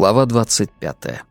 Глава 25.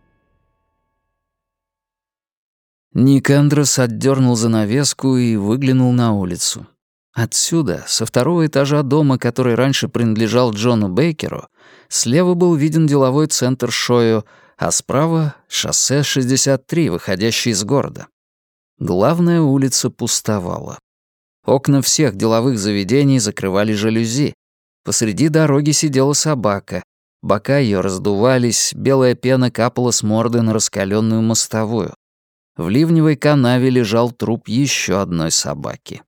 Ник Эндрюс отдернул занавеску и выглянул на улицу. Отсюда, со второго этажа дома, который раньше принадлежал Джону Бейкеру, слева был виден деловой центр Шойо, а справа — шоссе 63, выходящее из города. Главная улица пустовала. Окна всех деловых заведений закрывали жалюзи. Посреди дороги сидела собака. Бока ее раздувались, белая пена капала с морды на раскаленную мостовую. В ливневой канаве лежал труп еще одной собаки.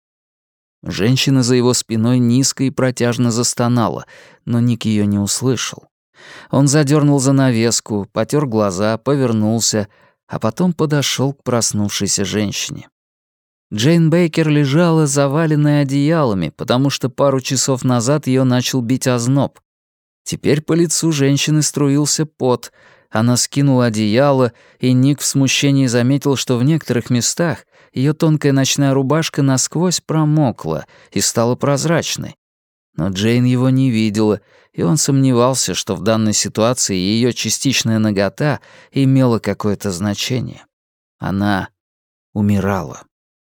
Женщина за его спиной низко и протяжно застонала, но Ник ее не услышал. Он задернул занавеску, потер глаза, повернулся, а потом подошел к проснувшейся женщине. Джейн Бейкер лежала заваленная одеялами, потому что пару часов назад ее начал бить озноб. Теперь по лицу женщины струился пот. Она скинула одеяло, и Ник в смущении заметил, что в некоторых местах ее тонкая ночная рубашка насквозь промокла и стала прозрачной. Но Джейн его не видела, и он сомневался, что в данной ситуации ее частичная нагота имела какое-то значение. Она умирала.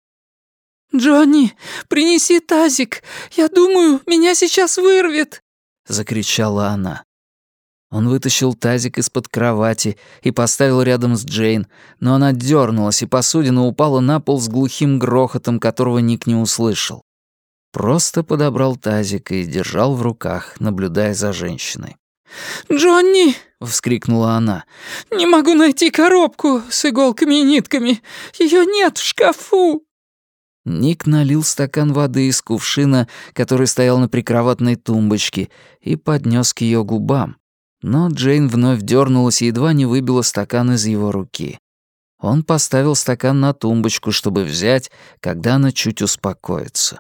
«Джонни, принеси тазик! Я думаю, меня сейчас вырвет!» — закричала она. Он вытащил тазик из-под кровати и поставил рядом с Джейн, но она дернулась, и посудина упала на пол с глухим грохотом, которого Ник не услышал. Просто подобрал тазик и держал в руках, наблюдая за женщиной. «Джонни!» — вскрикнула она. «Не могу найти коробку с иголками и нитками. Ее нет в шкафу!» Ник налил стакан воды из кувшина, который стоял на прикроватной тумбочке, и поднес к ее губам. Но Джейн вновь дернулась и едва не выбила стакан из его руки. Он поставил стакан на тумбочку, чтобы взять, когда она чуть успокоится.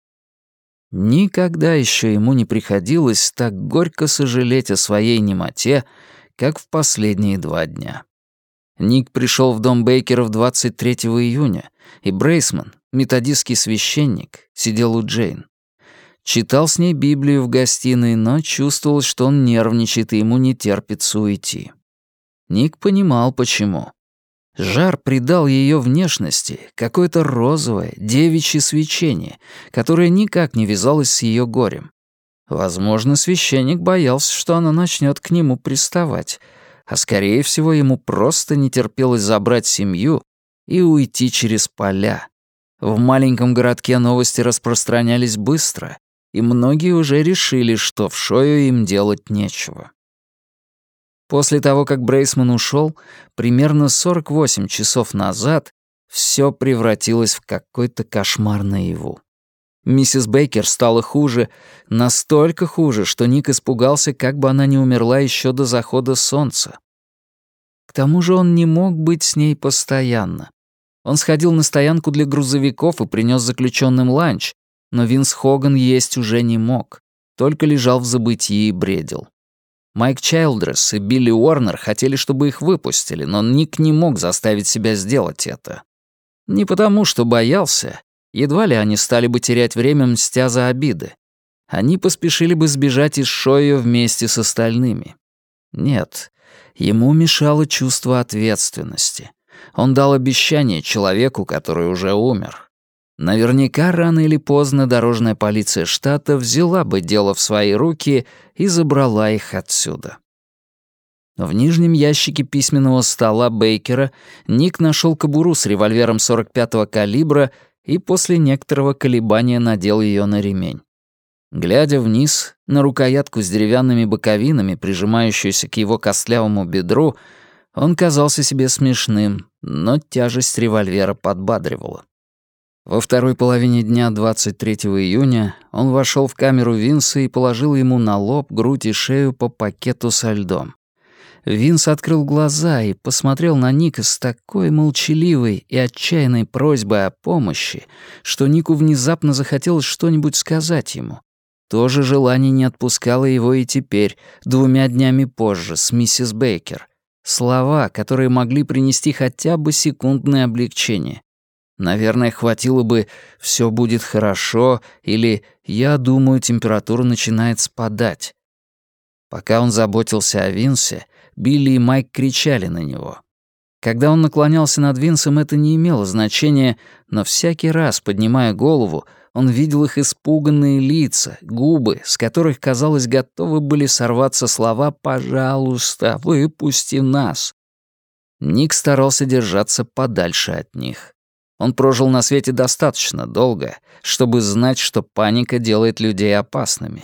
Никогда еще ему не приходилось так горько сожалеть о своей немоте, как в последние 2 дня. Ник пришел в дом Бейкеров 23 июня, и Брейсман, методистский священник, сидел у Джейн. Читал с ней Библию в гостиной, но чувствовал, что он нервничает и ему не терпится уйти. Ник понимал, почему. Жар придал ее внешности какое-то розовое, девичье свечение, которое никак не вязалось с ее горем. Возможно, священник боялся, что она начнет к нему приставать, а скорее всего ему просто не терпелось забрать семью и уйти через поля. В маленьком городке новости распространялись быстро, и многие уже решили, что в Шойо им делать нечего. После того, как Брейсман ушел, примерно 48 часов назад все превратилось в какой-то кошмар наяву. Миссис Бейкер стала хуже, настолько хуже, что Ник испугался, как бы она не умерла еще до захода солнца. К тому же он не мог быть с ней постоянно. Он сходил на стоянку для грузовиков и принес заключенным ланч, но Винс Хоган есть уже не мог, только лежал в забытии и бредил. Майк Чайлдресс и Билли Уорнер хотели, чтобы их выпустили, но Ник не мог заставить себя сделать это. Не потому, что боялся, едва ли они стали бы терять время, мстя за обиды. Они поспешили бы сбежать из Шойо вместе с остальными. Нет, ему мешало чувство ответственности. Он дал обещание человеку, который уже умер. Наверняка рано или поздно дорожная полиция штата взяла бы дело в свои руки и забрала их отсюда. В нижнем ящике письменного стола Бейкера Ник нашел кобуру с револьвером 45-го калибра и после некоторого колебания надел ее на ремень. Глядя вниз, на рукоятку с деревянными боковинами, прижимающуюся к его костлявому бедру, он казался себе смешным, но тяжесть револьвера подбадривала. Во второй половине дня 23 июня он вошел в камеру Винса и положил ему на лоб, грудь и шею по пакету со льдом. Винс открыл глаза и посмотрел на Ника с такой молчаливой и отчаянной просьбой о помощи, что Нику внезапно захотелось что-нибудь сказать ему. То же желание не отпускало его и теперь, 2 днями позже, с миссис Бейкер. Слова, которые могли принести хотя бы секундное облегчение. Наверное, хватило бы «всё будет хорошо» или «я думаю, температура начинает спадать». Пока он заботился о Винсе, Билли и Майк кричали на него. Когда он наклонялся над Винсом, это не имело значения, но всякий раз, поднимая голову, он видел их испуганные лица, губы, с которых, казалось, готовы были сорваться слова «Пожалуйста, выпусти нас». Ник старался держаться подальше от них. Он прожил на свете достаточно долго, чтобы знать, что паника делает людей опасными.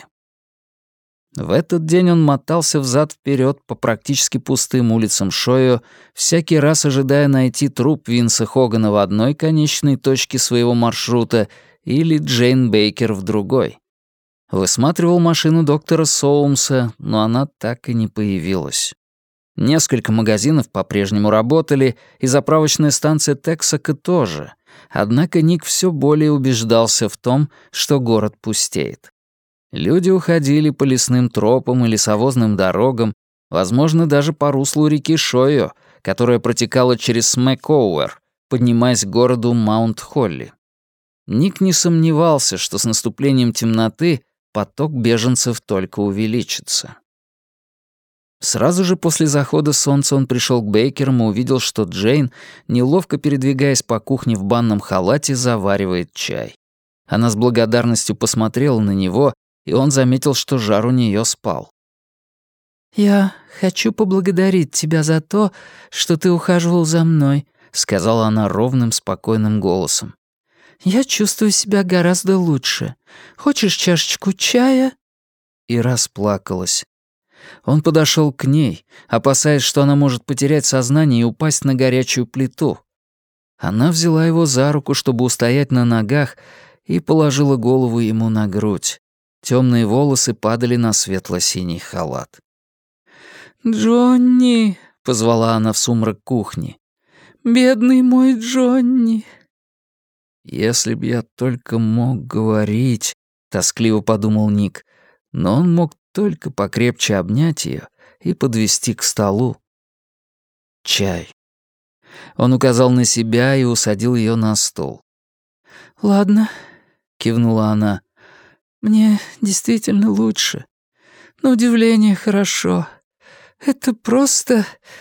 В этот день он мотался взад-вперед по практически пустым улицам Шойо, всякий раз ожидая найти труп Винса Хогана в одной конечной точке своего маршрута или Джейн Бейкер в другой. Высматривал машину доктора Соумса, но она так и не появилась. Несколько магазинов по-прежнему работали, и заправочная станция Тексака тоже. Однако Ник все более убеждался в том, что город пустеет. Люди уходили по лесным тропам и лесовозным дорогам, возможно, даже по руслу реки Шойо, которая протекала через Смэк-Оуэр, поднимаясь к городу Маунт-Холли. Ник не сомневался, что с наступлением темноты поток беженцев только увеличится. Сразу же после захода солнца он пришел к Бейкерам и увидел, что Джейн, неловко передвигаясь по кухне в банном халате, заваривает чай. Она с благодарностью посмотрела на него, и он заметил, что жар у нее спал. «Я хочу поблагодарить тебя за то, что ты ухаживал за мной», — сказала она ровным, спокойным голосом. «Я чувствую себя гораздо лучше. Хочешь чашечку чая?» И расплакалась. Он подошел к ней, опасаясь, что она может потерять сознание и упасть на горячую плиту. Она взяла его за руку, чтобы устоять на ногах, и положила голову ему на грудь. Темные волосы падали на светло-синий халат. «Джонни», — позвала она в сумрак кухни. «Бедный мой Джонни». «Если б я только мог говорить», — тоскливо подумал Ник, но он мог только покрепче обнять ее и подвести к столу. Чай. Он указал на себя и усадил ее на стол. «Ладно», — кивнула она. «Мне действительно лучше. На удивление хорошо. Это просто...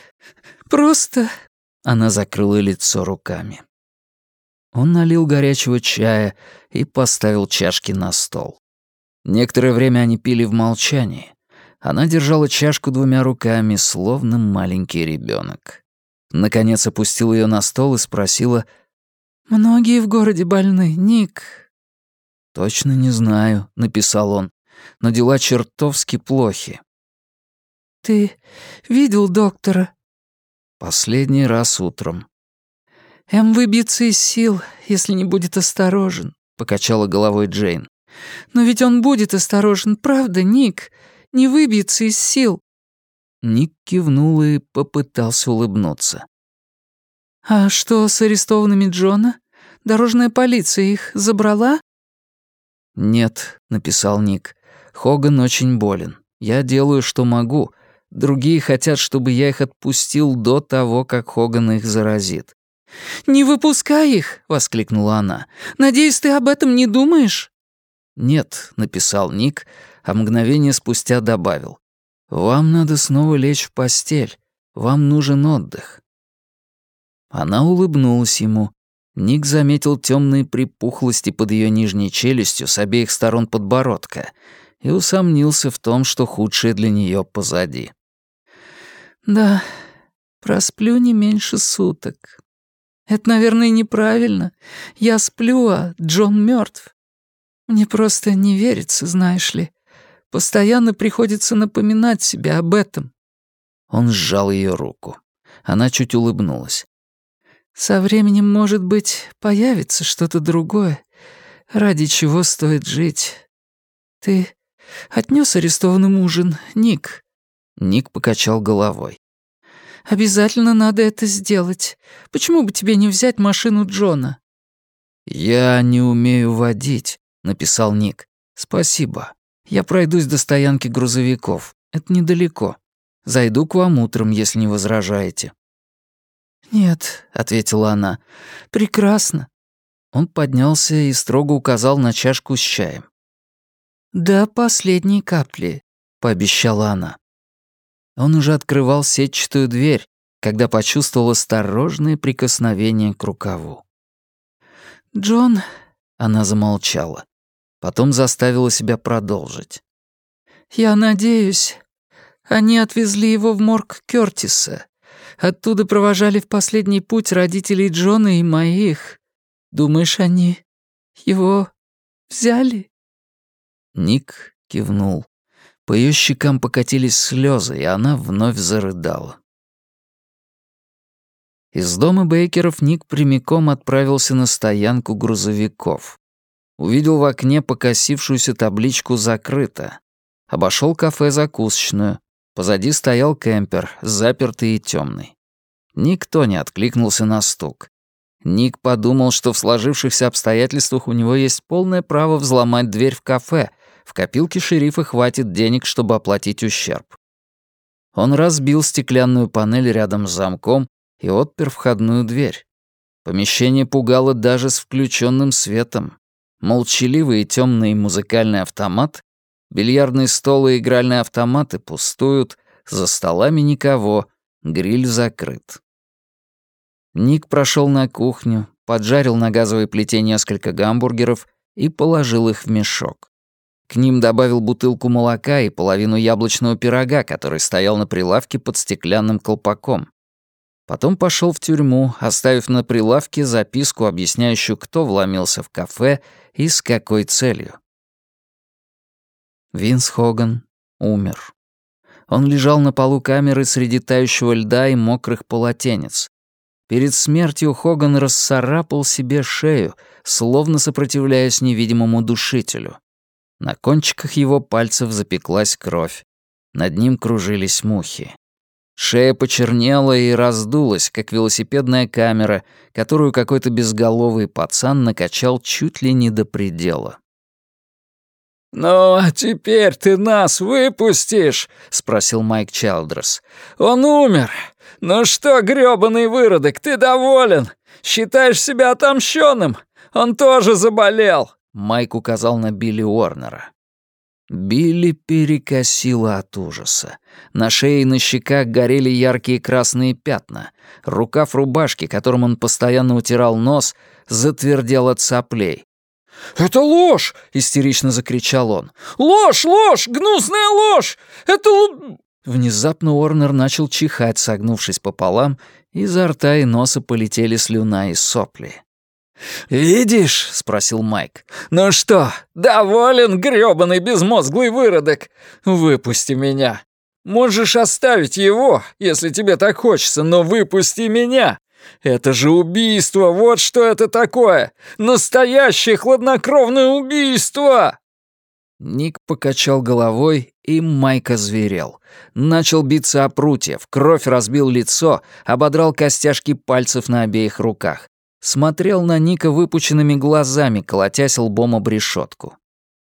Она закрыла лицо руками. Он налил горячего чая и поставил чашки на стол. Некоторое время они пили в молчании. Она держала чашку двумя руками, словно маленький ребенок. Наконец опустила ее на стол и спросила: «Многие в городе больны, Ник?» «Точно не знаю», — написал он, — «но дела чертовски плохи». «Ты видел доктора?» «Последний раз утром». Выбьется из сил, если не будет осторожен», — покачала головой Джейн. «Но ведь он будет осторожен, правда, Ник? Не выбьется из сил». Ник кивнул и попытался улыбнуться. «А что с арестованными Джона? Дорожная полиция их забрала?» «Нет», — написал Ник. «Хоган очень болен. Я делаю, что могу. Другие хотят, чтобы я их отпустил до того, как Хоган их заразит». «Не выпускай их!» — воскликнула она. «Надеюсь, ты об этом не думаешь?» «Нет», — написал Ник, а мгновение спустя добавил. «Вам надо снова лечь в постель. Вам нужен отдых». Она улыбнулась ему. Ник заметил темные припухлости под ее нижней челюстью с обеих сторон подбородка и усомнился в том, что худшее для нее позади. «Да, просплю не меньше суток. Это, наверное, неправильно. Я сплю, а Джон мертв. Мне просто не верится, знаешь ли. Постоянно приходится напоминать себе об этом». Он сжал ее руку. Она чуть улыбнулась. «Со временем, может быть, появится что-то другое, ради чего стоит жить. Ты отнёс арестованным ужин, Ник?» Ник покачал головой. «Обязательно надо это сделать. Почему бы тебе не взять машину Джона?» «Я не умею водить», — написал Ник. «Спасибо. Я пройдусь до стоянки грузовиков. Это недалеко. Зайду к вам утром, если не возражаете». «Нет», — ответила она, — «прекрасно». Он поднялся и строго указал на чашку с чаем. «До последней капли», — пообещала она. Он уже открывал сетчатую дверь, когда почувствовал осторожное прикосновение к рукаву. «Джон...» — она замолчала. Потом заставила себя продолжить. «Я надеюсь, они отвезли его в морг Кёртиса. Оттуда провожали в последний путь родителей Джона и моих. Думаешь, они его взяли?» Ник кивнул. По её щекам покатились слезы, и она вновь зарыдала. Из дома Бейкеров Ник прямиком отправился на стоянку грузовиков. Увидел в окне покосившуюся табличку «Закрыто». Обошел кафе-закусочную. Позади стоял кемпер, запертый и темный. Никто не откликнулся на стук. Ник подумал, что в сложившихся обстоятельствах у него есть полное право взломать дверь в кафе. В копилке шерифа хватит денег, чтобы оплатить ущерб. Он разбил стеклянную панель рядом с замком и отпер входную дверь. Помещение пугало даже с включенным светом. Молчаливый и темный музыкальный автомат, бильярдный стол и игральные автоматы пустуют, за столами никого, гриль закрыт. Ник прошел на кухню, поджарил на газовой плите несколько гамбургеров и положил их в мешок. К ним добавил бутылку молока и половину яблочного пирога, который стоял на прилавке под стеклянным колпаком. Потом пошел в тюрьму, оставив на прилавке записку, объясняющую, кто вломился в кафе и с какой целью. Винс Хоган умер. Он лежал на полу камеры среди тающего льда и мокрых полотенец. Перед смертью Хоган расцарапал себе шею, словно сопротивляясь невидимому душителю. На кончиках его пальцев запеклась кровь. Над ним кружились мухи. Шея почернела и раздулась, как велосипедная камера, которую какой-то безголовый пацан накачал чуть ли не до предела. «Ну, а теперь ты нас выпустишь?» — спросил Майк Чалдресс. «Он умер. Ну что, грёбаный выродок, ты доволен? Считаешь себя отомщенным? Он тоже заболел!» Майк указал на Билли Уорнера. Билли перекосило от ужаса. На шее и на щеках горели яркие красные пятна. Рукав рубашки, которым он постоянно утирал нос, затвердел от соплей. «Это ложь!» — истерично закричал он. «Ложь, ложь! Гнусная ложь! Это...» Внезапно Уорнер начал чихать, согнувшись пополам, и изо рта и носа полетели слюна и сопли. «Видишь?» — спросил Майк. «Ну что, доволен, грёбаный безмозглый выродок? Выпусти меня. Можешь оставить его, если тебе так хочется, но выпусти меня. Это же убийство, вот что это такое! Настоящее хладнокровное убийство!» Ник покачал головой, и Майк озверел. Начал биться о прутья, в кровь разбил лицо, ободрал костяшки пальцев на обеих руках. Смотрел на Ника выпученными глазами, колотясь лбом об решетку.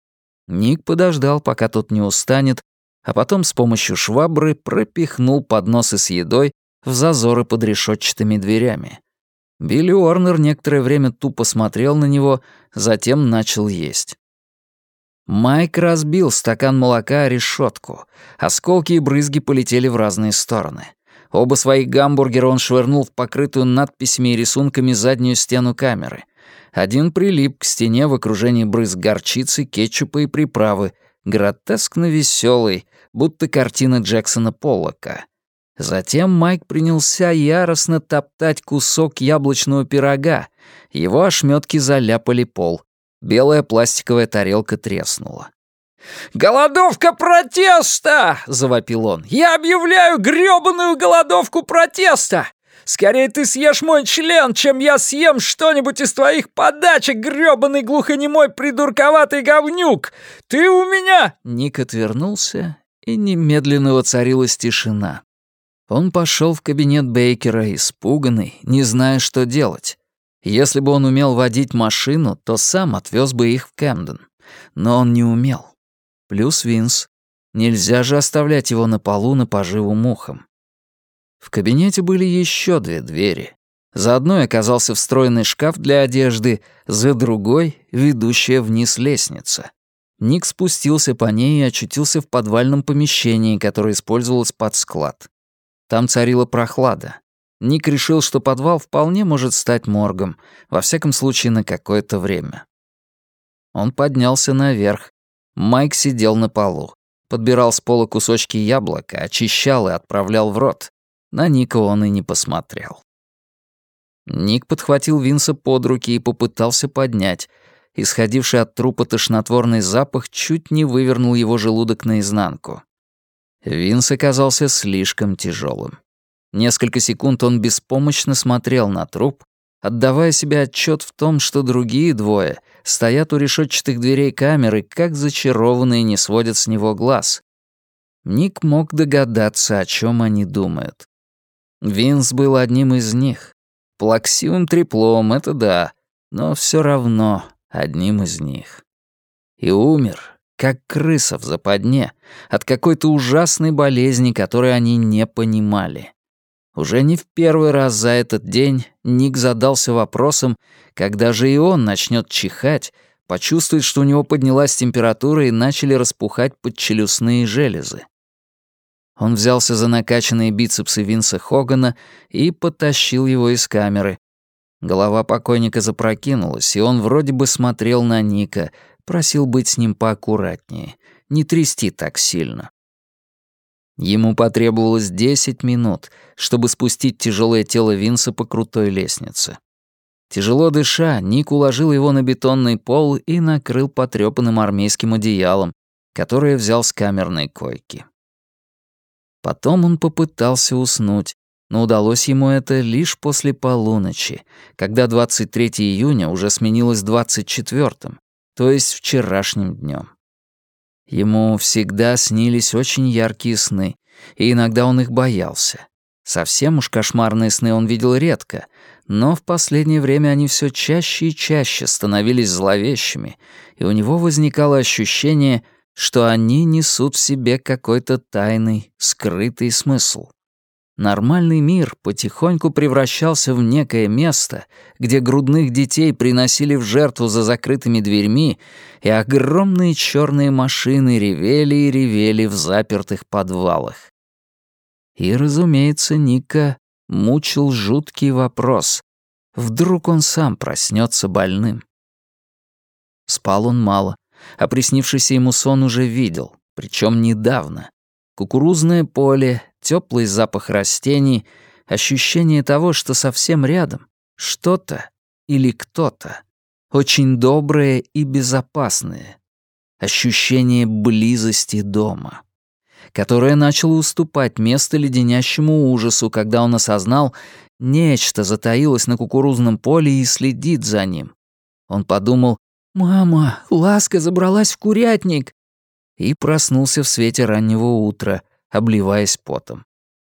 Ник подождал, пока тот не устанет, а потом с помощью швабры пропихнул подносы с едой в зазоры под решетчатыми дверями. Билли Уорнер некоторое время тупо смотрел на него, затем начал есть. Майк разбил стакан молока о решетку. Осколки и брызги полетели в разные стороны. Оба своих гамбургера он швырнул в покрытую надписями и рисунками заднюю стену камеры. Один прилип к стене в окружении брызг горчицы, кетчупа и приправы, гротескно веселый, будто картина Джексона Поллока. Затем Майк принялся яростно топтать кусок яблочного пирога. Его ошметки заляпали пол. Белая пластиковая тарелка треснула. «Голодовка протеста!» — завопил он. «Я объявляю грёбаную голодовку протеста! Скорее ты съешь мой член, чем я съем что-нибудь из твоих подачек, грёбаный глухонемой придурковатый говнюк! Ты у меня...» Ник отвернулся, и немедленно воцарилась тишина. Он пошел в кабинет Бейкера, испуганный, не зная, что делать. Если бы он умел водить машину, то сам отвез бы их в Кэмден. Но он не умел. Плюс Винс. Нельзя же оставлять его на полу на поживу мухам. В кабинете были еще 2 двери. За одной оказался встроенный шкаф для одежды, за другой — ведущая вниз лестница. Ник спустился по ней и очутился в подвальном помещении, которое использовалось под склад. Там царила прохлада. Ник решил, что подвал вполне может стать моргом, во всяком случае на какое-то время. Он поднялся наверх. Майк сидел на полу. Подбирал с пола кусочки яблока, очищал и отправлял в рот. На Ника он и не посмотрел. Ник подхватил Винса под руки и попытался поднять. Исходивший от трупа тошнотворный запах чуть не вывернул его желудок наизнанку. Винс оказался слишком тяжелым. Несколько секунд он беспомощно смотрел на труп, отдавая себе отчет в том, что другие двое стоят у решетчатых дверей камеры, как зачарованные, не сводят с него глаз. Ник мог догадаться, о чем они думают. Винс был одним из них. Плаксивым треплом, это да, но все равно одним из них. И умер, как крыса в западне, от какой-то ужасной болезни, которой они не понимали. Уже не в первый раз за этот день Ник задался вопросом, когда же и он начнет чихать, почувствует, что у него поднялась температура и начали распухать подчелюстные железы. Он взялся за накачанные бицепсы Винса Хогана и потащил его из камеры. Голова покойника запрокинулась, и он вроде бы смотрел на Ника, просил быть с ним поаккуратнее, не трясти так сильно. Ему потребовалось 10 минут, чтобы спустить тяжелое тело Винса по крутой лестнице. Тяжело дыша, Ник уложил его на бетонный пол и накрыл потрёпанным армейским одеялом, которое взял с камерной койки. Потом он попытался уснуть, но удалось ему это лишь после полуночи, когда 23 июня уже сменилось 24-м, то есть вчерашним днем. Ему всегда снились очень яркие сны, и иногда он их боялся. Совсем уж кошмарные сны он видел редко, но в последнее время они все чаще и чаще становились зловещими, и у него возникало ощущение, что они несут в себе какой-то тайный, скрытый смысл. Нормальный мир потихоньку превращался в некое место, где грудных детей приносили в жертву за закрытыми дверьми, и огромные черные машины ревели и ревели в запертых подвалах. И, разумеется, Ника мучил жуткий вопрос. Вдруг он сам проснется больным? Спал он мало, а приснившийся ему сон уже видел, причем недавно. Кукурузное поле, теплый запах растений, ощущение того, что совсем рядом что-то или кто-то, очень доброе и безопасное. Ощущение близости дома, которое начало уступать место леденящему ужасу, когда он осознал, нечто затаилось на кукурузном поле и следит за ним. Он подумал: «Мама, Ласка забралась в курятник!» и проснулся в свете раннего утра, обливаясь потом.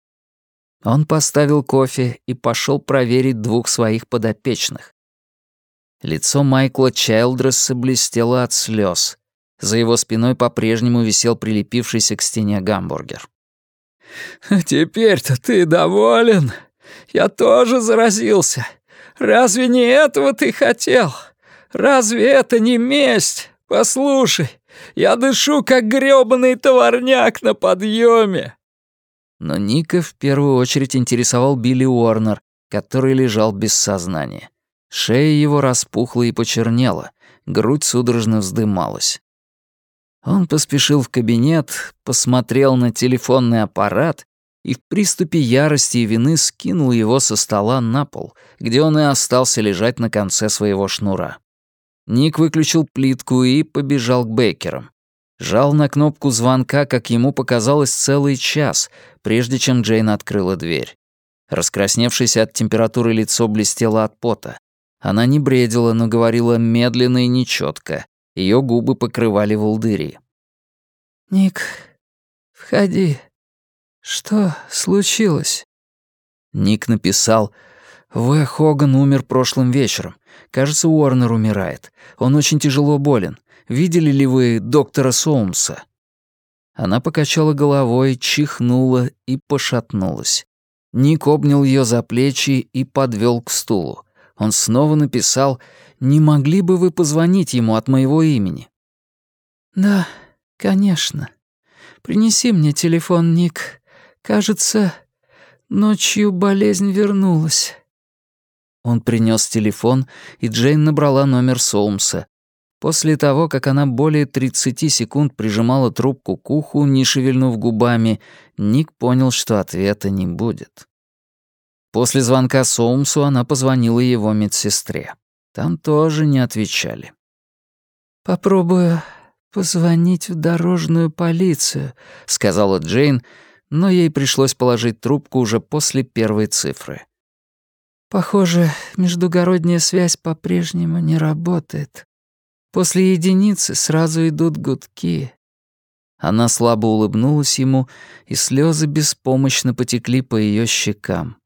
Он поставил кофе и пошел проверить двух своих подопечных. Лицо Майкла Чайлдресса блестело от слез. За его спиной по-прежнему висел прилепившийся к стене гамбургер. «Теперь-то ты доволен? Я тоже заразился. Разве не этого ты хотел? Разве это не месть? Послушай, я дышу, как грёбаный товарняк на подъеме. Но Ника в первую очередь интересовал Билли Уорнер, который лежал без сознания. Шея его распухла и почернела, грудь судорожно вздымалась. Он поспешил в кабинет, посмотрел на телефонный аппарат и в приступе ярости и вины скинул его со стола на пол, где он и остался лежать на конце своего шнура. Ник выключил плитку и побежал к Бейкерам. Жал на кнопку звонка, как ему показалось, целый час, прежде чем Джейн открыла дверь. Раскрасневшееся от температуры лицо блестело от пота. Она не бредила, но говорила медленно и нечётко. Её губы покрывали волдыри. «Ник, входи. Что случилось?» Ник написал: «В. Хоган умер прошлым вечером. Кажется, Уорнер умирает. Он очень тяжело болен. Видели ли вы доктора Соумса?» Она покачала головой, чихнула и пошатнулась. Ник обнял её за плечи и подвёл к стулу. Он снова написал: «Не могли бы вы позвонить ему от моего имени?» «Да, конечно. Принеси мне телефон, Ник. Кажется, ночью болезнь вернулась». Он принес телефон, и Джейн набрала номер Соумса. После того, как она более 30 секунд прижимала трубку к уху, не шевельнув губами, Ник понял, что ответа не будет. После звонка Соумсу она позвонила его медсестре. Там тоже не отвечали. «Попробую позвонить в дорожную полицию», — сказала Джейн, но ей пришлось положить трубку уже после первой цифры. «Похоже, междугородняя связь по-прежнему не работает. После единицы сразу идут гудки». Она слабо улыбнулась ему, и слезы беспомощно потекли по ее щекам.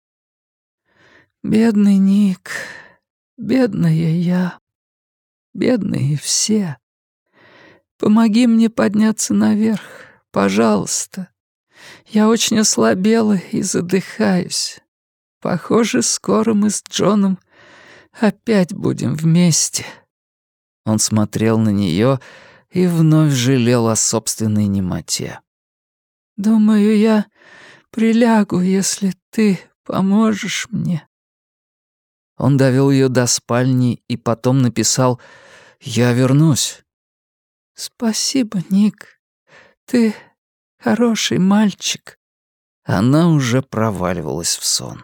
«Бедный Ник, бедная я, бедные все. Помоги мне подняться наверх, пожалуйста. Я очень ослабела и задыхаюсь. Похоже, скоро мы с Джоном опять будем вместе». Он смотрел на нее и вновь жалел о собственной немоте. «Думаю, я прилягу, если ты поможешь мне». Он довел ее до спальни и потом написал «Я вернусь». «Спасибо, Ник. Ты хороший мальчик». Она уже проваливалась в сон.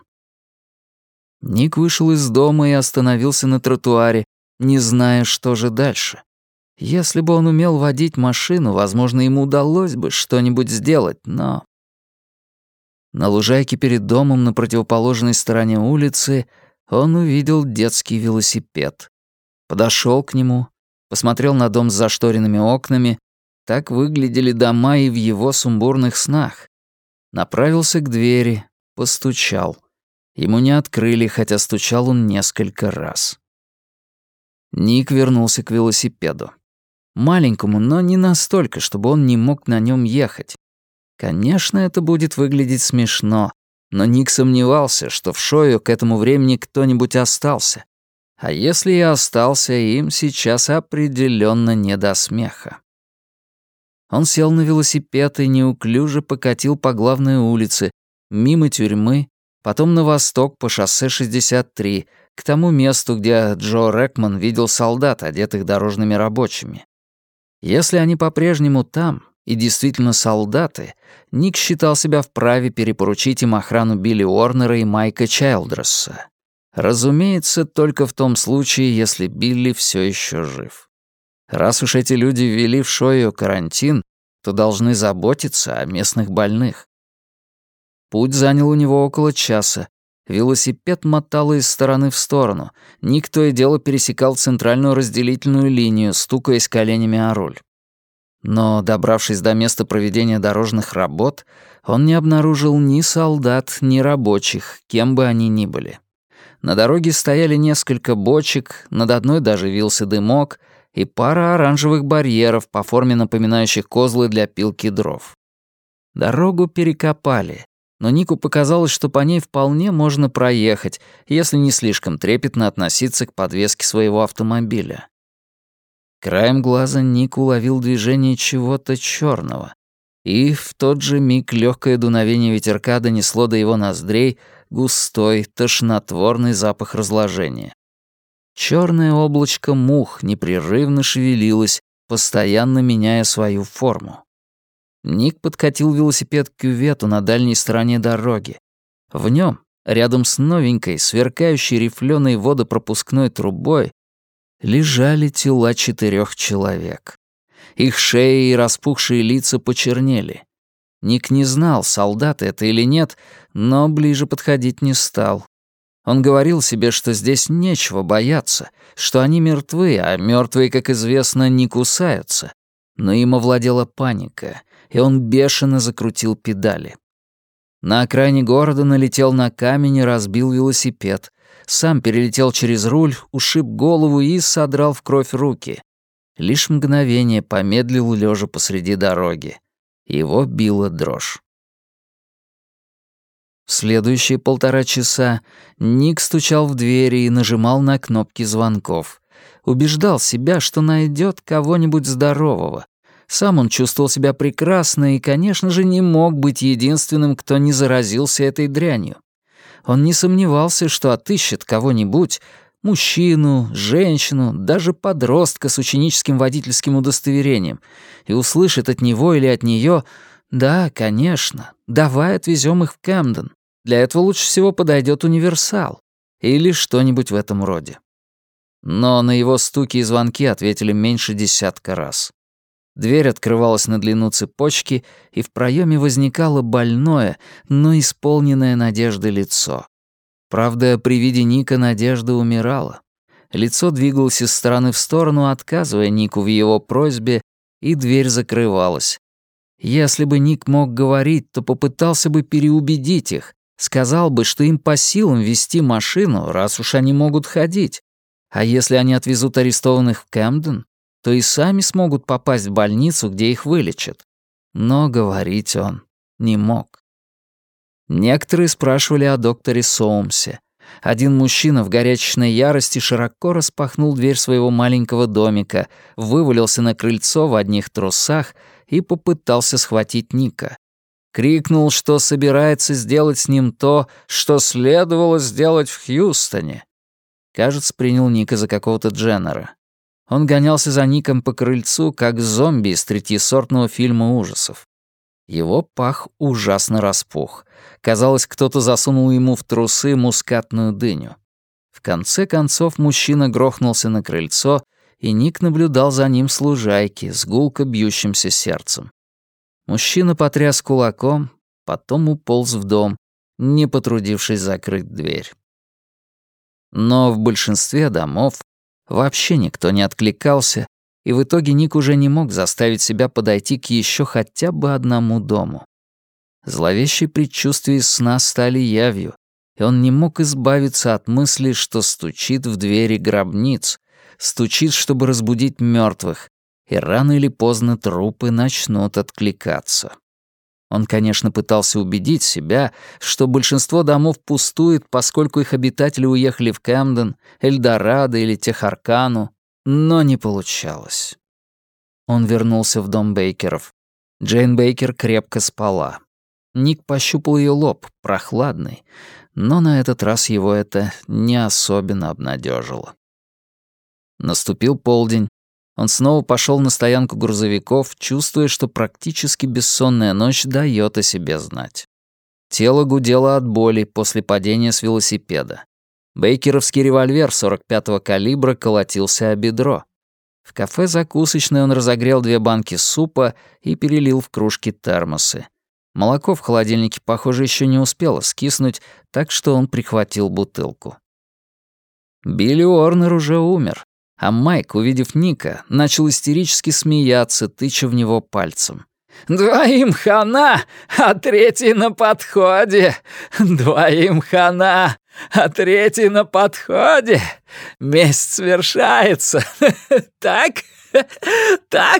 Ник вышел из дома и остановился на тротуаре, не зная, что же дальше. Если бы он умел водить машину, возможно, ему удалось бы что-нибудь сделать, но... На лужайке перед домом на противоположной стороне улицы он увидел детский велосипед. Подошел к нему, посмотрел на дом с зашторенными окнами. Так выглядели дома и в его сумбурных снах. Направился к двери, постучал. Ему не открыли, хотя стучал он несколько раз. Ник вернулся к велосипеду. Маленькому, но не настолько, чтобы он не мог на нем ехать. Конечно, это будет выглядеть смешно, но Ник сомневался, что в Шойо к этому времени кто-нибудь остался. А если и остался, им сейчас определенно не до смеха. Он сел на велосипед и неуклюже покатил по главной улице, мимо тюрьмы, потом на восток по шоссе 63, к тому месту, где Джо Рэкман видел солдат, одетых дорожными рабочими. Если они по-прежнему там, и действительно солдаты, Ник считал себя вправе перепоручить им охрану Билли Уорнера и Майка Чайлдресса. Разумеется, только в том случае, если Билли все еще жив. Раз уж эти люди ввели в Шойо карантин, то должны заботиться о местных больных. Путь занял у него около часа. Велосипед мотало из стороны в сторону. Ник то и дело пересекал центральную разделительную линию, стукаясь коленями о руль. Но, добравшись до места проведения дорожных работ, он не обнаружил ни солдат, ни рабочих, кем бы они ни были. На дороге стояли несколько бочек, над одной даже вился дымок, и пара оранжевых барьеров по форме напоминающих козлы для пилки дров. Дорогу перекопали, но Нику показалось, что по ней вполне можно проехать, если не слишком трепетно относиться к подвеске своего автомобиля. Краем глаза Ник уловил движение чего-то черного, и в тот же миг легкое дуновение ветерка донесло до его ноздрей густой, тошнотворный запах разложения. Черное облачко мух непрерывно шевелилось, постоянно меняя свою форму. Ник подкатил велосипед к кювету на дальней стороне дороги. В нем, рядом с новенькой, сверкающей рифленой водопропускной трубой, лежали тела 4 человек. Их шеи и распухшие лица почернели. Ник не знал, солдаты это или нет, но ближе подходить не стал. Он говорил себе, что здесь нечего бояться, что они мертвы, а мертвые, как известно, не кусаются. Но им овладела паника, и он бешено закрутил педали. На окраине города налетел на камень и разбил велосипед. Сам перелетел через руль, ушиб голову и содрал в кровь руки. Лишь мгновение помедлил лежа посреди дороги. Его била дрожь. В следующие 1,5 часа Ник стучал в двери и нажимал на кнопки звонков. Убеждал себя, что найдет кого-нибудь здорового. Сам он чувствовал себя прекрасно и, конечно же, не мог быть единственным, кто не заразился этой дрянью. Он не сомневался, что отыщет кого-нибудь, мужчину, женщину, даже подростка с ученическим водительским удостоверением, и услышит от него или от нее: «Да, конечно, давай отвезем их в Кэмден. Для этого лучше всего подойдет универсал» или что-нибудь в этом роде. Но на его стуки и звонки ответили меньше десятка раз. Дверь открывалась на длину цепочки, и в проеме возникало больное, но исполненное надежды лицо. Правда, при виде Ника надежда умирала. Лицо двигалось из стороны в сторону, отказывая Нику в его просьбе, и дверь закрывалась. Если бы Ник мог говорить, то попытался бы переубедить их, сказал бы, что им по силам вести машину, раз уж они могут ходить. А если они отвезут арестованных в Кэмден, то и сами смогут попасть в больницу, где их вылечат. Но говорить он не мог. Некоторые спрашивали о докторе Соумсе. Один мужчина в горячечной ярости широко распахнул дверь своего маленького домика, вывалился на крыльцо в одних трусах и попытался схватить Ника. Крикнул, что собирается сделать с ним то, что следовало сделать в Хьюстоне. Кажется, принял Ника за какого-то Дженнера. Он гонялся за Ником по крыльцу, как зомби из третьесортного фильма ужасов. Его пах ужасно распух. Казалось, кто-то засунул ему в трусы мускатную дыню. В конце концов мужчина грохнулся на крыльцо, и Ник наблюдал за ним с лужайки, с гулко бьющимся сердцем. Мужчина потряс кулаком, потом уполз в дом, не потрудившись закрыть дверь. Но в большинстве домов вообще никто не откликался, и в итоге Ник уже не мог заставить себя подойти к еще хотя бы одному дому. Зловещие предчувствия из сна стали явью, и он не мог избавиться от мысли, что стучит в двери гробниц, стучит, чтобы разбудить мертвых, и рано или поздно трупы начнут откликаться. Он, конечно, пытался убедить себя, что большинство домов пустует, поскольку их обитатели уехали в Кэмден, Эльдорадо или Техаркану, но не получалось. Он вернулся в дом Бейкеров. Джейн Бейкер крепко спала. Ник пощупал ее лоб, прохладный, но на этот раз его это не особенно обнадежило. Наступил полдень. Он снова пошел на стоянку грузовиков, чувствуя, что практически бессонная ночь дает о себе знать. Тело гудело от боли после падения с велосипеда. Бейкеровский револьвер 45-го калибра колотился о бедро. В кафе-закусочной он разогрел 2 банки супа и перелил в кружки термосы. Молоко в холодильнике, похоже, еще не успело скиснуть, так что он прихватил бутылку. Билли Уорнер уже умер. А Майк, увидев Ника, начал истерически смеяться, тыча в него пальцем. «Двоим хана, а третий на подходе! Двоим хана, а третий на подходе! Месть свершается! Так? Так?»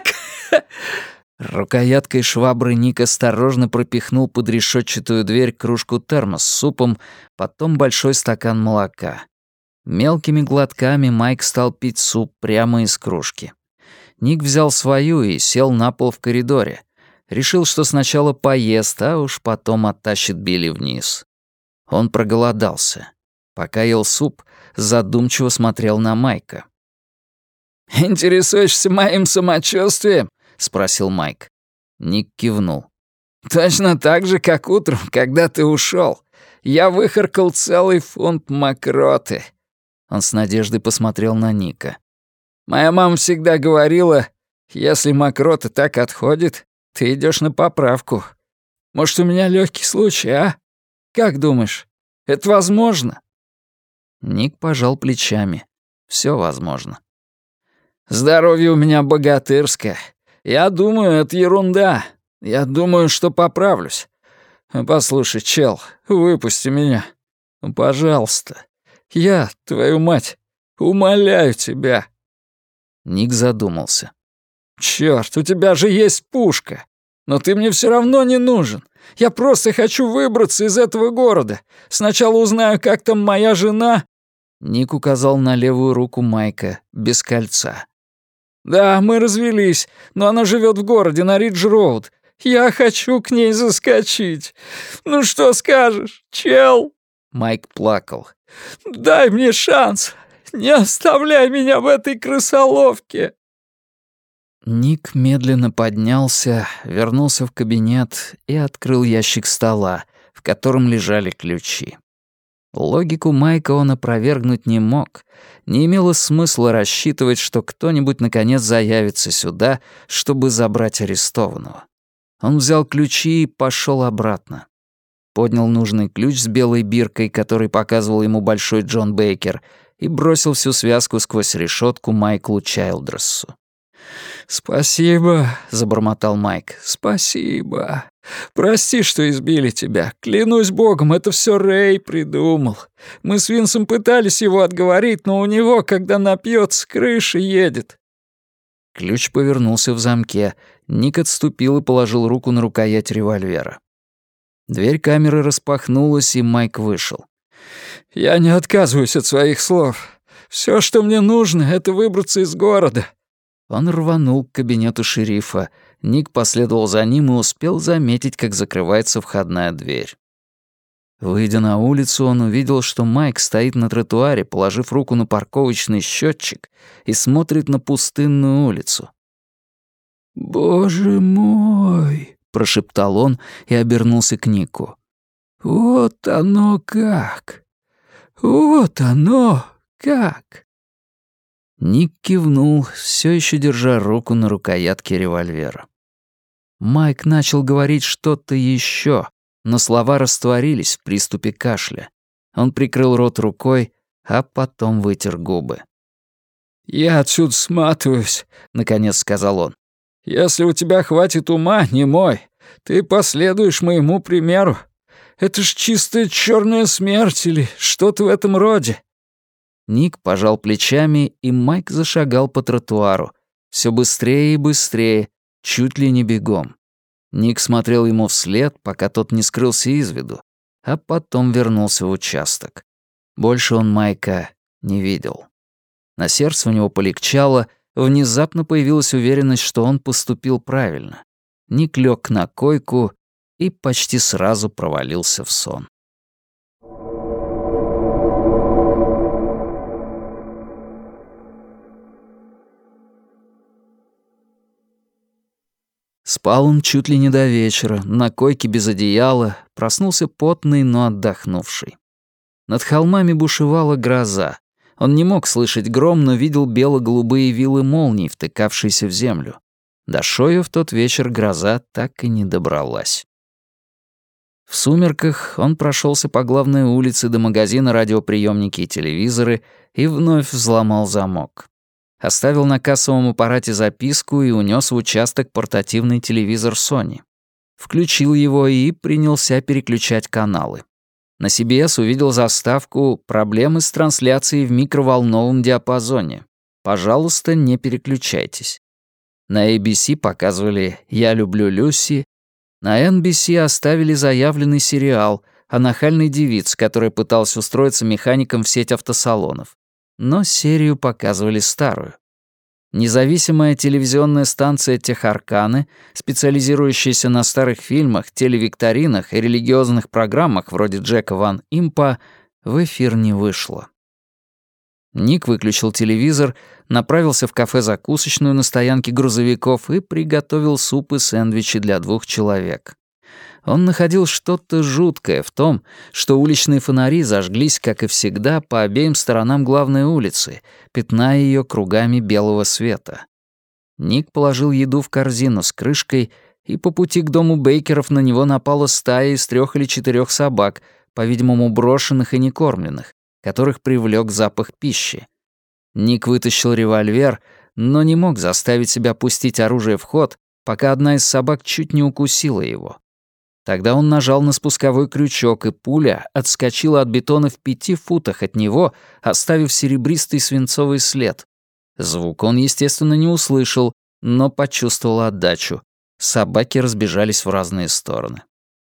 Рукояткой швабры Ник осторожно пропихнул под решетчатую дверь кружку термос с супом, потом большой стакан молока. Мелкими глотками Майк стал пить суп прямо из кружки. Ник взял свою и сел на пол в коридоре. Решил, что сначала поест, а уж потом оттащит Билли вниз. Он проголодался. Пока ел суп, задумчиво смотрел на Майка. «Интересуешься моим самочувствием?» — спросил Майк. Ник кивнул. «Точно так же, как утром, когда ты ушел. Я выхаркал целый фунт мокроты». Он с надеждой посмотрел на Ника. «Моя мама всегда говорила, если мокрота так отходит, ты идешь на поправку. Может, у меня легкий случай, а? Как думаешь, это возможно?» Ник пожал плечами. Все возможно. «Здоровье у меня богатырское. Я думаю, это ерунда. Я думаю, что поправлюсь. Послушай, чел, выпусти меня. Пожалуйста. Я, твою мать, умоляю тебя». Ник задумался. «Чёрт, у тебя же есть пушка. Но ты мне все равно не нужен. Я просто хочу выбраться из этого города. Сначала узнаю, как там моя жена». Ник указал на левую руку Майка, без кольца. «Да, мы развелись, но она живет в городе на Ридж-Роуд. Я хочу к ней заскочить. Ну что скажешь, чел?» Майк плакал. «Дай мне шанс. Не оставляй меня в этой крысоловке!» Ник медленно поднялся, вернулся в кабинет и открыл ящик стола, в котором лежали ключи. Логику Майка он опровергнуть не мог. Не имело смысла рассчитывать, что кто-нибудь наконец заявится сюда, чтобы забрать арестованного. Он взял ключи и пошел обратно. Поднял нужный ключ с белой биркой, который показывал ему большой Джон Бейкер, и бросил всю связку сквозь решетку Майклу Чайлдрессу. «Спасибо», — забормотал Майк. «Спасибо. Прости, что избили тебя. Клянусь богом, это все Рэй придумал. Мы с Винсом пытались его отговорить, но у него, когда напьется, крыша едет». Ключ повернулся в замке. Ник отступил и положил руку на рукоять револьвера. Дверь камеры распахнулась, и Майк вышел. «Я не отказываюсь от своих слов. Все, что мне нужно, это выбраться из города». Он рванул к кабинету шерифа. Ник последовал за ним и успел заметить, как закрывается входная дверь. Выйдя на улицу, он увидел, что Майк стоит на тротуаре, положив руку на парковочный счетчик и смотрит на пустынную улицу. «Боже мой!» — прошептал он и обернулся к Нику. «Вот оно как! Вот оно как!» Ник кивнул, все еще держа руку на рукоятке револьвера. Майк начал говорить что-то еще, но слова растворились в приступе кашля. Он прикрыл рот рукой, а потом вытер губы. «Я отсюда сматываюсь», — наконец сказал он. «Если у тебя хватит ума, немой, ты последуешь моему примеру. Это ж чистая черная смерть или что-то в этом роде». Ник пожал плечами, и Майк зашагал по тротуару. Все быстрее и быстрее, чуть ли не бегом. Ник смотрел ему вслед, пока тот не скрылся из виду, а потом вернулся в участок. Больше он Майка не видел. На сердце у него полегчало, внезапно появилась уверенность, что он поступил правильно. Ник лег на койку и почти сразу провалился в сон. Спал он чуть ли не до вечера, на койке без одеяла, проснулся потный, но отдохнувший. Над холмами бушевала гроза. Он не мог слышать гром, но видел бело-голубые вилы молний, втыкавшиеся в землю. До Шойо в тот вечер гроза так и не добралась. В сумерках он прошелся по главной улице до магазина радиоприемники и телевизоры и вновь взломал замок. Оставил на кассовом аппарате записку и унес в участок портативный телевизор Sony. Включил его и принялся переключать каналы. На CBS увидел заставку «Проблемы с трансляцией в микроволновом диапазоне. Пожалуйста, не переключайтесь». На ABC показывали «Я люблю Люси». На NBC оставили заявленный сериал о нахальной девице, которая пыталась устроиться механиком в сеть автосалонов. Но серию показывали старую. Независимая телевизионная станция «Техарканы», специализирующаяся на старых фильмах, телевикторинах и религиозных программах вроде Джека Ван Импа, в эфир не вышла. Ник выключил телевизор, направился в кафе-закусочную на стоянке грузовиков и приготовил суп и сэндвичи для 2 человек. Он находил что-то жуткое в том, что уличные фонари зажглись, как и всегда, по обеим сторонам главной улицы, пятная ее кругами белого света. Ник положил еду в корзину с крышкой, и по пути к дому Бейкеров на него напала стая из 3 или 4 собак, по-видимому, брошенных и некормленных, которых привлек запах пищи. Ник вытащил револьвер, но не мог заставить себя пустить оружие в ход, пока одна из собак чуть не укусила его. Тогда он нажал на спусковой крючок, и пуля отскочила от бетона в 5 футах от него, оставив серебристый свинцовый след. Звук он, естественно, не услышал, но почувствовал отдачу. Собаки разбежались в разные стороны.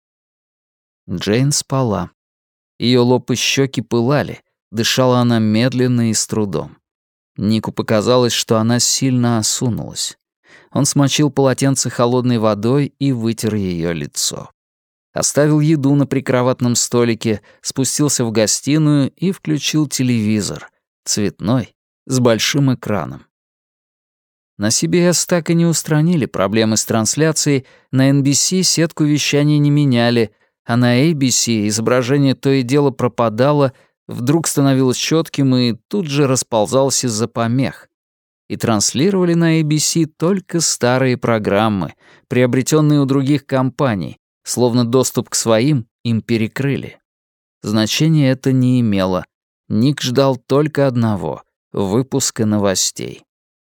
Джейн спала. Ее лоб и щеки пылали, дышала она медленно и с трудом. Нику показалось, что она сильно осунулась. Он смочил полотенце холодной водой и вытер ее лицо. Оставил еду на прикроватном столике, спустился в гостиную и включил телевизор, цветной, с большим экраном. На CBS так и не устранили проблемы с трансляцией, на NBC сетку вещания не меняли, а на ABC изображение то и дело пропадало, вдруг становилось четким и тут же расползалось из-за помех. И транслировали на ABC только старые программы, приобретенные у других компаний, словно доступ к своим им перекрыли. Значения это не имело. Ник ждал только одного — выпуска новостей.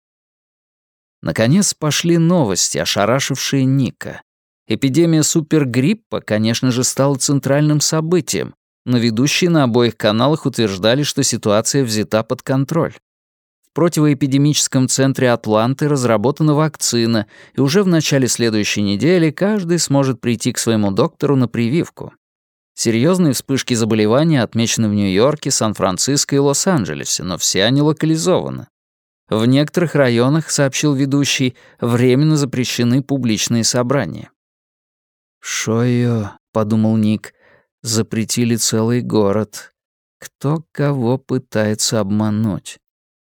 Наконец пошли новости, ошарашившие Ника. Эпидемия супергриппа, конечно же, стала центральным событием, но ведущие на обоих каналах утверждали, что ситуация взята под контроль. В противоэпидемическом центре Атланты разработана вакцина, и уже в начале следующей недели каждый сможет прийти к своему доктору на прививку. Серьезные вспышки заболевания отмечены в Нью-Йорке, Сан-Франциско и Лос-Анджелесе, но все они локализованы. В некоторых районах, сообщил ведущий, временно запрещены публичные собрания. «Шойо», — подумал Ник, — «запретили целый город. Кто кого пытается обмануть?»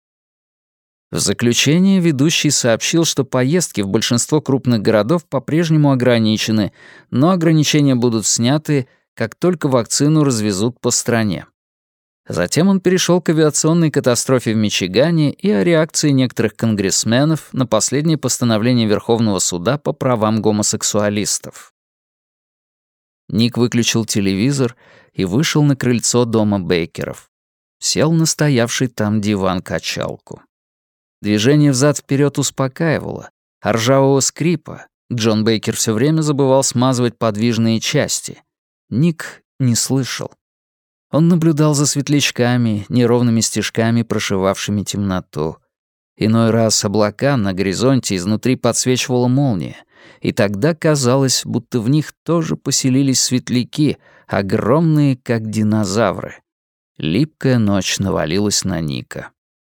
В заключение ведущий сообщил, что поездки в большинство крупных городов по-прежнему ограничены, но ограничения будут сняты, как только вакцину развезут по стране. Затем он перешел к авиационной катастрофе в Мичигане и о реакции некоторых конгрессменов на последнее постановление Верховного суда по правам гомосексуалистов. Ник выключил телевизор и вышел на крыльцо дома Бейкеров. Сел на стоявший там диван-качалку. Движение взад-вперед успокаивало, а ржавого скрипа Джон Бейкер все время забывал смазывать подвижные части. Ник не слышал. Он наблюдал за светлячками, неровными стежками, прошивавшими темноту. Иной раз облака на горизонте изнутри подсвечивала молния, и тогда казалось, будто в них тоже поселились светляки, огромные, как динозавры. Липкая ночь навалилась на Ника.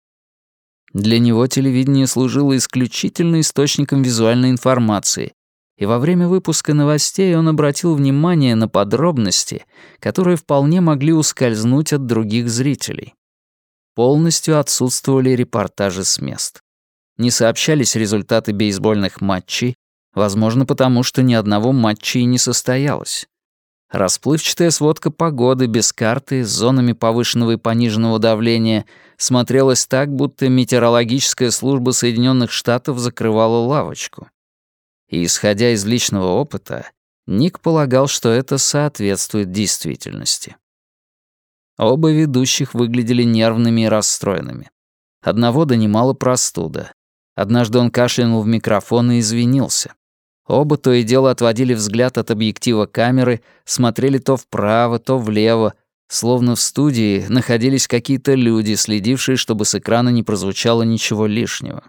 Для него телевидение служило исключительно источником визуальной информации, и во время выпуска новостей он обратил внимание на подробности, которые вполне могли ускользнуть от других зрителей. Полностью отсутствовали репортажи с мест. Не сообщались результаты бейсбольных матчей, возможно, потому что ни одного матча и не состоялось. Расплывчатая сводка погоды без карты с зонами повышенного и пониженного давления смотрелась так, будто метеорологическая служба Соединенных Штатов закрывала лавочку. И, исходя из личного опыта, Ник полагал, что это соответствует действительности. Оба ведущих выглядели нервными и расстроенными. Одного донимала простуда. Однажды он кашлянул в микрофон и извинился. Оба то и дело отводили взгляд от объектива камеры, смотрели то вправо, то влево, словно в студии находились какие-то люди, следившие, чтобы с экрана не прозвучало ничего лишнего.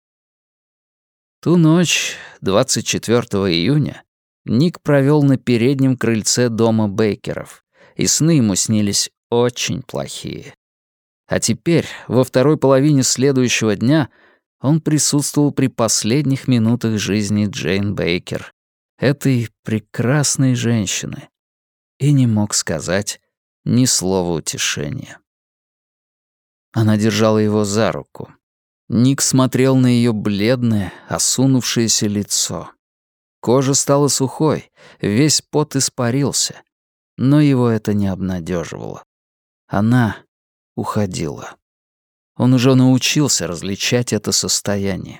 Ту ночь, 24 июня, Ник провел на переднем крыльце дома Бейкеров, и сны ему снились очень плохие. А теперь, во второй половине следующего дня, он присутствовал при последних минутах жизни Джейн Бейкер, этой прекрасной женщины, и не мог сказать ни слова утешения. Она держала его за руку. Ник смотрел на ее бледное, осунувшееся лицо. Кожа стала сухой, весь пот испарился, но его это не обнадеживало. Она уходила. Он уже научился различать это состояние.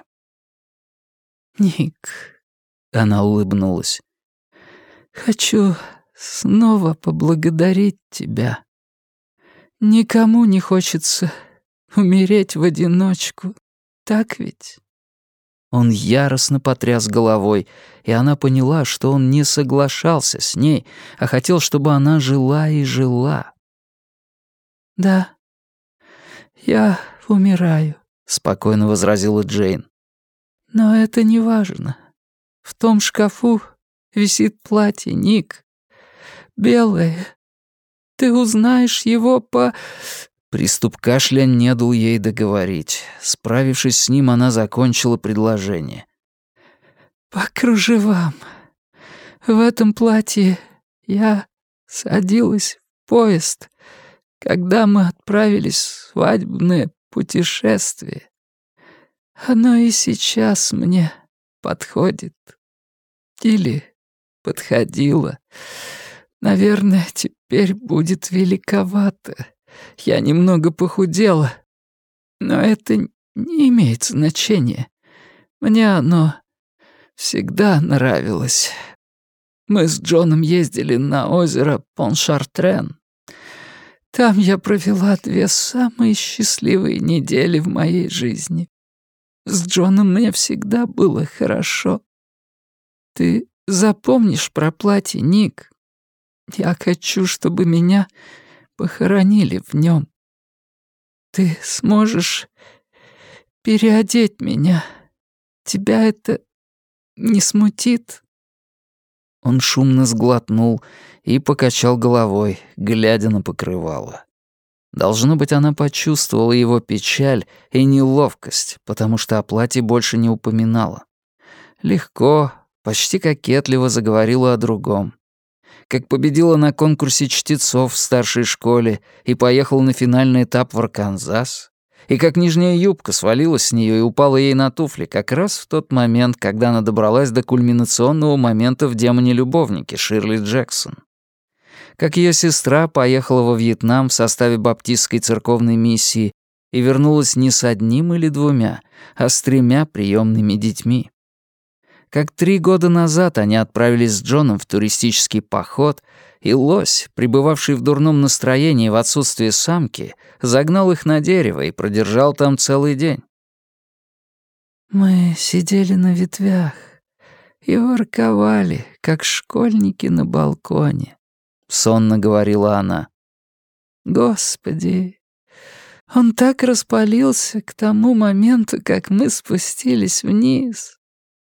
«Ник», — она улыбнулась, — «хочу снова поблагодарить тебя. Никому не хочется умереть в одиночку, так ведь?» Он яростно потряс головой, и она поняла, что он не соглашался с ней, а хотел, чтобы она жила и жила. «Да, я умираю», — спокойно возразила Джейн. «Но это не важно. В том шкафу висит платье, Ник. Белое. Ты узнаешь его по Приступ кашля не дал ей договорить. Справившись с ним, она закончила предложение. «По кружевам. В этом платье я садилась в поезд, когда мы отправились в свадебное путешествие. Оно и сейчас мне подходит. Или подходило. Наверное, теперь будет великовато. Я немного похудела, но это не имеет значения. Мне оно всегда нравилось. Мы с Джоном ездили на озеро Поншартрен. Там я провела 2 самые счастливые недели в моей жизни. С Джоном мне всегда было хорошо. Ты запомнишь про платье, Ник? Я хочу, чтобы меня похоронили в нем. Ты сможешь переодеть меня? Тебя это не смутит?» Он шумно сглотнул и покачал головой, глядя на покрывало. Должно быть, она почувствовала его печаль и неловкость, потому что о платье больше не упоминала. Легко, почти кокетливо заговорила о другом. Как победила на конкурсе чтецов в старшей школе и поехала на финальный этап в Арканзас, и как нижняя юбка свалилась с нее и упала ей на туфли как раз в тот момент, когда она добралась до кульминационного момента в «Демоне-любовнике» Ширли Джексон. Как ее сестра поехала во Вьетнам в составе баптистской церковной миссии и вернулась не с 1 или 2, а с 3 приемными детьми. Как 3 года назад они отправились с Джоном в туристический поход, и лось, пребывавший в дурном настроении в отсутствие самки, загнал их на дерево и продержал там целый день. «Мы сидели на ветвях и ворковали, как школьники на балконе», — сонно говорила она. «Господи, он так распалился к тому моменту, как мы спустились вниз.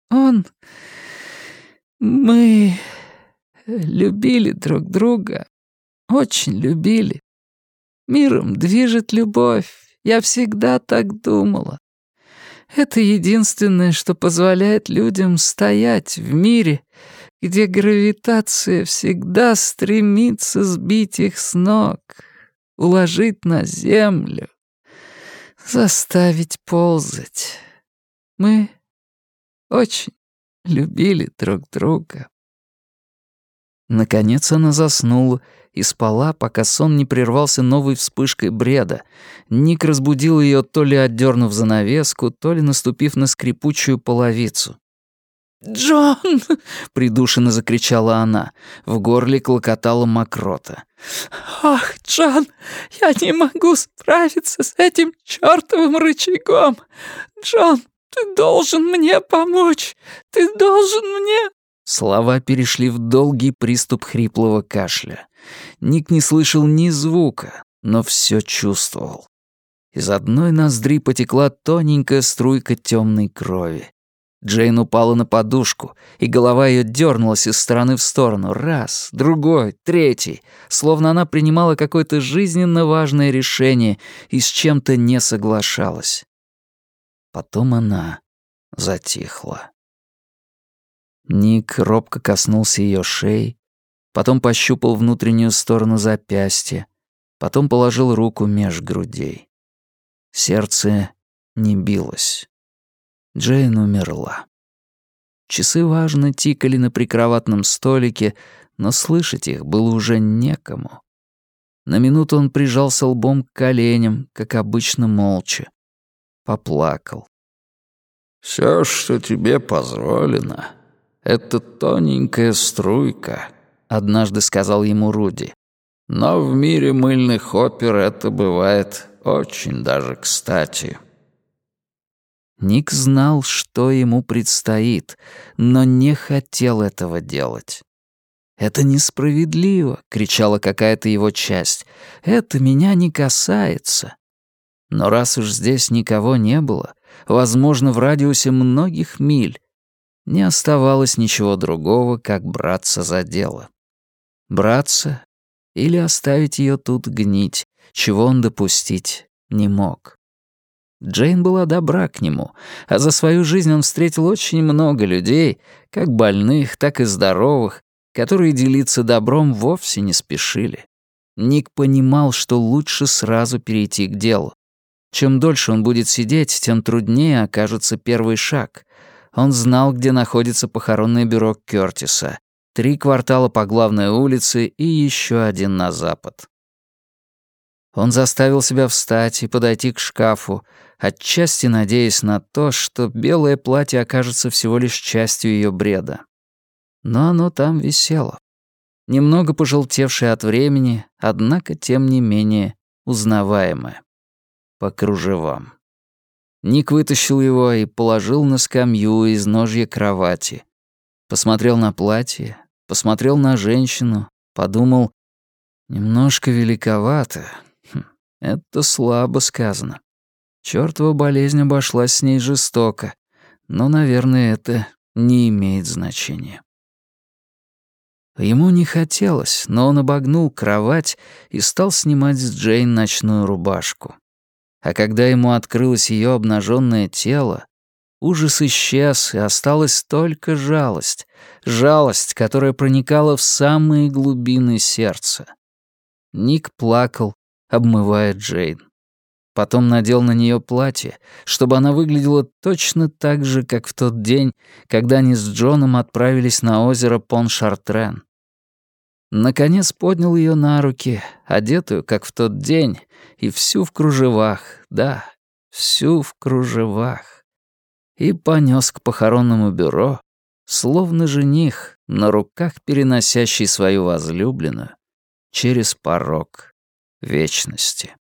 Мы любили друг друга, очень любили. Миром движет любовь, я всегда так думала. Это единственное, что позволяет людям стоять в мире, где гравитация всегда стремится сбить их с ног, уложить на землю, заставить ползать. Мы очень любили друг друга». Наконец она заснула и спала, пока сон не прервался новой вспышкой бреда. Ник разбудил ее, то ли отдернув занавеску, то ли наступив на скрипучую половицу. «Джон!» — придушенно закричала она. В горле клокотала мокрота. «Ах, Джон, я не могу справиться с этим чёртовым рычагом! Джон, ты должен мне помочь! Ты должен мне...» Слова перешли в долгий приступ хриплого кашля. Ник не слышал ни звука, но все чувствовал. Из одной ноздри потекла тоненькая струйка темной крови. Джейн упала на подушку, и голова ее дернулась из стороны в сторону. Раз, другой, третий. Словно она принимала какое-то жизненно важное решение и с чем-то не соглашалась. Потом она затихла. Ник робко коснулся ее шеи, потом пощупал внутреннюю сторону запястья, потом положил руку меж грудей. Сердце не билось. Джейн умерла. Часы важно тикали на прикроватном столике, но слышать их было уже некому. На минуту он прижался лбом к коленям, как обычно молча. Поплакал. «Всё, что тебе позволено, это тоненькая струйка», — однажды сказал ему Руди. «Но в мире мыльных опер это бывает очень даже кстати». Ник знал, что ему предстоит, но не хотел этого делать. «Это несправедливо», — кричала какая-то его часть. «Это меня не касается». Но раз уж здесь никого не было, возможно, в радиусе многих миль, не оставалось ничего другого, как браться за дело. Браться или оставить ее тут гнить, чего он допустить не мог. Джейн была добра к нему, а за свою жизнь он встретил очень много людей, как больных, так и здоровых, которые делиться добром вовсе не спешили. Ник понимал, что лучше сразу перейти к делу. Чем дольше он будет сидеть, тем труднее окажется первый шаг. Он знал, где находится похоронное бюро Кёртиса. 3 квартала по главной улице и еще 1 на запад. Он заставил себя встать и подойти к шкафу, отчасти надеясь на то, что белое платье окажется всего лишь частью ее бреда. Но оно там висело. Немного пожелтевшее от времени, однако, тем не менее, узнаваемое. По кружевам. Ник вытащил его и положил на скамью изножья кровати. Посмотрел на платье, посмотрел на женщину, подумал, немножко великовато. Это слабо сказано. Чёртова болезнь обошлась с ней жестоко, но, наверное, это не имеет значения. Ему не хотелось, но он обогнул кровать и стал снимать с Джейн ночную рубашку. А когда ему открылось ее обнаженное тело, ужас исчез, и осталась только жалость. Жалость, которая проникала в самые глубины сердца. Ник плакал, обмывая Джейн. Потом надел на нее платье, чтобы она выглядела точно так же, как в тот день, когда они с Джоном отправились на озеро Пон-Шартрен. Наконец поднял ее на руки, одетую, как в тот день, и всю в кружевах, да, всю в кружевах, и понес к похоронному бюро, словно жених, на руках переносящий свою возлюбленную через порог вечности.